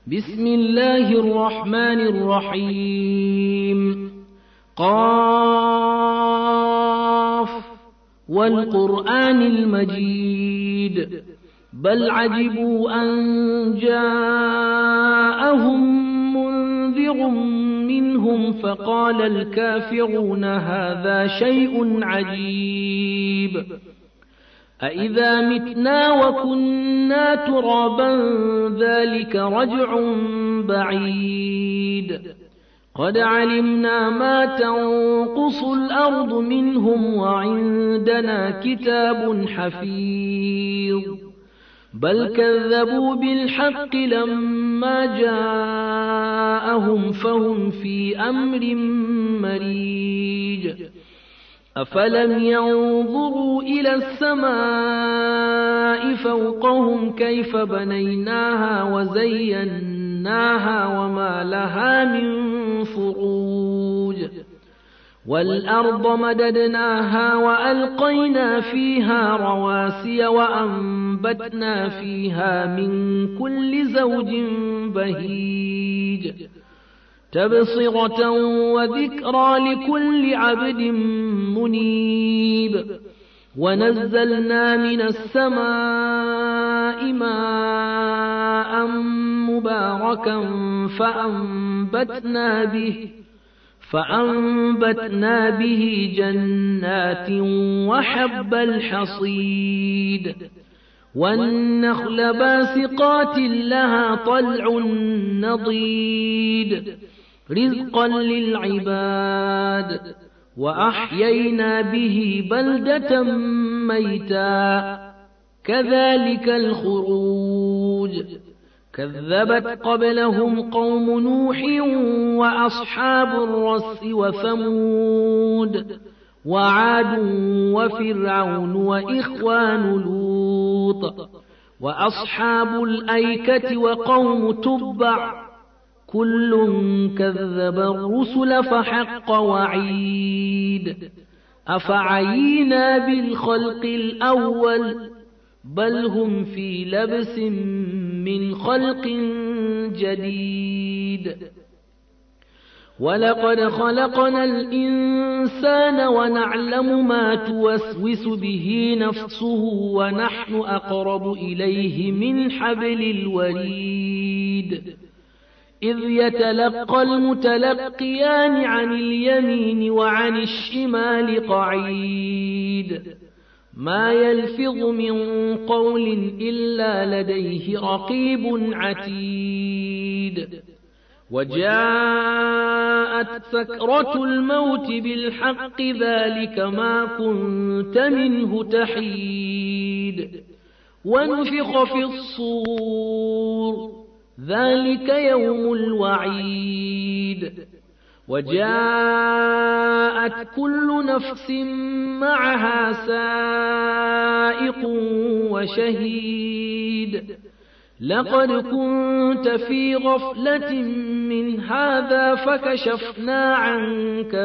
بسم الله الرحمن الرحيم. قاف والقرآن المجيد بل عجبوا أن جاءهم منذر منهم فقال الكافرون هذا شيء عجيب أإذا متنا وكنا ترابا ذلك رجع بعيد قد علمنا ما تنقص الأرض منهم وعندنا كتاب حفيظ بل كذبوا بالحق لما جاءهم فهم في أمر مريج أفلم ينظروا إلى السماء فوقهم كيف بنيناها وزيناها وما لها من فروج والأرض مددناها وألقينا فيها رواسي وأنبتنا فيها من كل زوج بهيج تبصرة وذكرى لكل عبد منيب ونزلنا من السماء ماء مباركا فأنبتنا به جنات وحب الحصيد والنخل باسقات لها طلع نضيد رزقا للعباد وأحيينا به بلدة ميتا كذلك الخروج كذبت قبلهم قوم نوح وأصحاب الرس وثمود وعاد وفرعون وإخوان لوط وأصحاب الأيكة وقوم تبع كل كذب الرسل فحق وعيد أفعينا بالخلق الأول بل هم في لبس من خلق جديد ولقد خلقنا الإنسان ونعلم ما توسوس به نفسه ونحن أقرب إليه من حبل الوريد إذ يتلقى المتلقيان عن اليمين وعن الشمال قعيد ما يلفظ من قول إلا لديه رقيب عتيد وجاءت سكرة الموت بالحق ذلك ما كنت منه تحيد ونفخ في الصور ذلك يوم الوعيد وجاءت كل نفس معها سائق وشهيد لقد كنت في غفلة من هذا فكشفنا عنك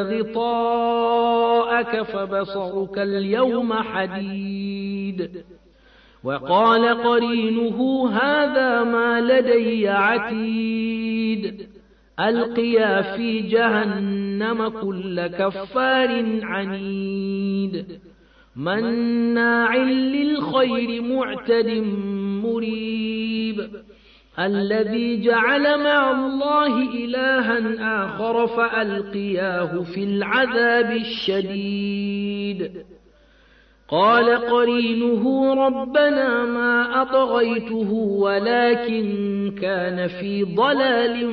غطاءك فبصرك اليوم حديد وقال قرينه هذا ما لدي عتيد ألقيا في جهنم كل كفار عنيد مناع للخير معتد مريب الذي جعل مع الله إلها آخر فألقياه في العذاب الشديد قال قرينه ربنا ما أطغيته ولكن كان في ضلال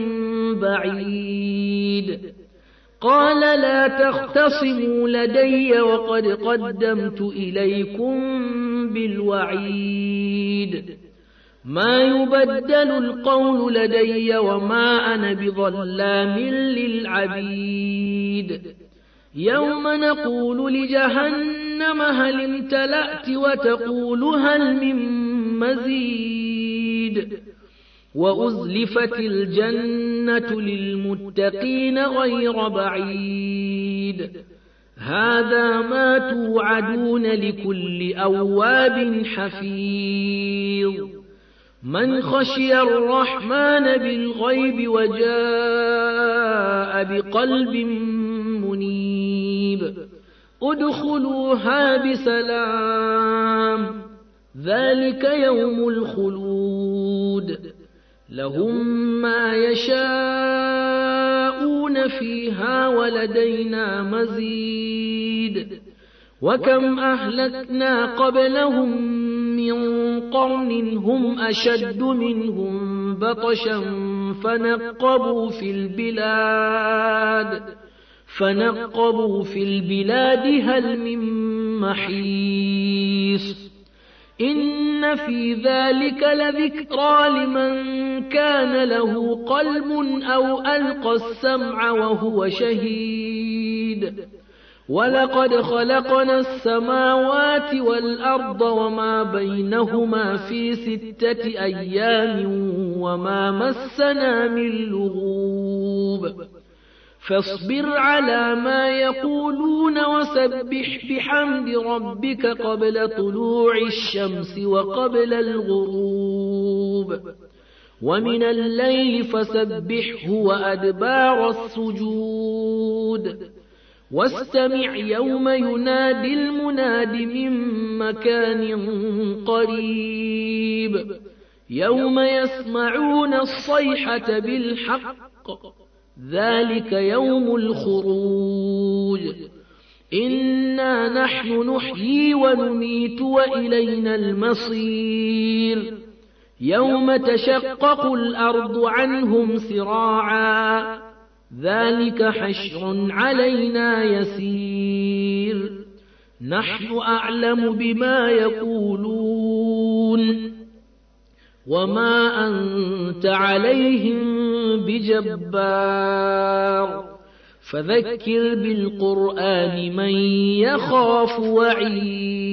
بعيد قال لا تختصموا لدي وقد قدمت إليكم بالوعيد ما يبدل القول لدي وما أنا بظلام للعبيد يوم نقول لجهنم هل امتلأت وتقول هل من مزيد وأزلفت الجنة للمتقين غير بعيد هذا ما توعدون لكل أواب حفيظ من خشي الرحمن بالغيب وجاء بقلب منيب ادخلوها بسلام ذلك يوم الخلود لهم ما يشاءون فيها ولدينا مزيد وكم أهلكنا قبلهم من قرن هم أشد منهم بطشا فنقبوا في البلاد هل من محيص إن في ذلك لذكرى لمن كان له قلب أو ألقى السمع وهو شهيد ولقد خلقنا السماوات والأرض وما بينهما في 6 أيام وما مسنا من لغوب فاصبر على ما يقولون وسبح بحمد ربك قبل طلوع الشمس وقبل الغروب ومن الليل فسبحه وأدبار السجود واستمع يوم ينادي المناد من مكان قريب يوم يسمعون الصيحة بالحق ذلك يوم الخروج إنا نحن نحيي ونميت وإلينا المصير يوم تشقق الأرض عنهم سراعا ذلك حشر علينا يسير نحن أعلم بما يقولون وما أنت عليهم بجبار فذكر بالقرآن من يخاف وعيد